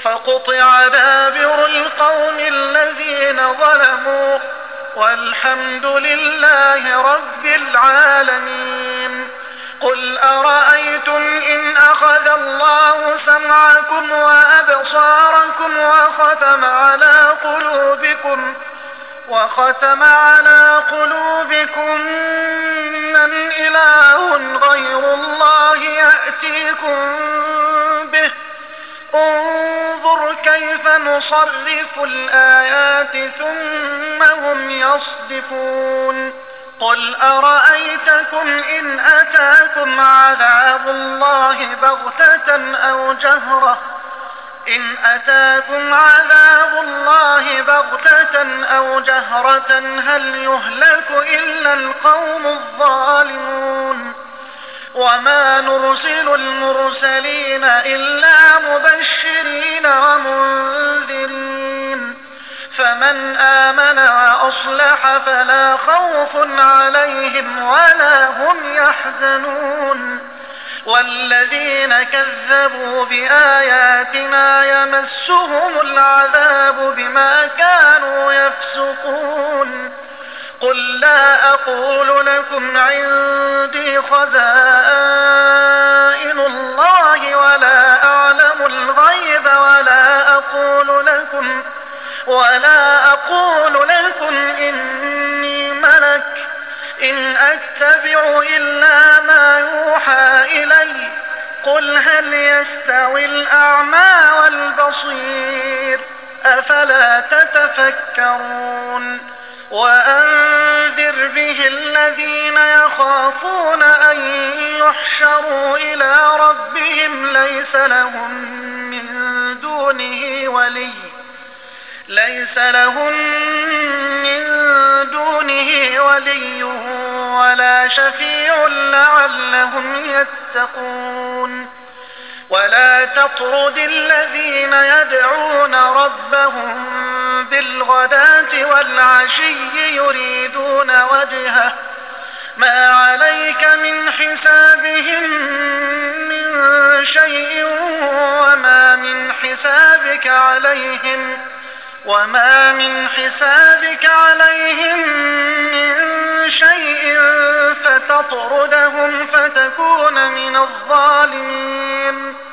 فقطع دابر القوم الذين ظلموا والحمد لله رب العالمين. قل أرأيتم إن أخذ الله سمعكم وأبصاركم وختم على قلوبكم من إله غير الله يأتيكم به؟ انظر كيف نصرف الآيات ثم هم يصدفون. قل أرأيتكم إن أتاكم عذاب الله بغتة أو جهرة هل يهلك إلا القوم الظالمون؟ وما نرسل المرسلين إلا مبشرين ومنذرين، فمن آمن وأصلح فلا خوف عليهم ولا هم يحزنون. والذين كذبوا بآياتنا يمسهم العذاب بما كانوا يفسقون. قل لا أقول لكم عندي خزائن الله ولا أعلم الغيب ولا أقول لكم إني ملك إن أتبع إلا ما يوحى إلي. قل هل يستوي الأعمى والبصير أفلا تتفكرون؟ وأنذر به الذين يخافون أن يحشروا إلى ربهم ليس لهم من دونه ولي ولا شفيع لعلهم يتقون. ولا تطرد الذين يدعون ربهم بالغداة والعشي يريدون وجهه ما عليك من حسابهم من شيء وما من حسابك عليهم من شيء فتطردهم فتكون من الظالمين.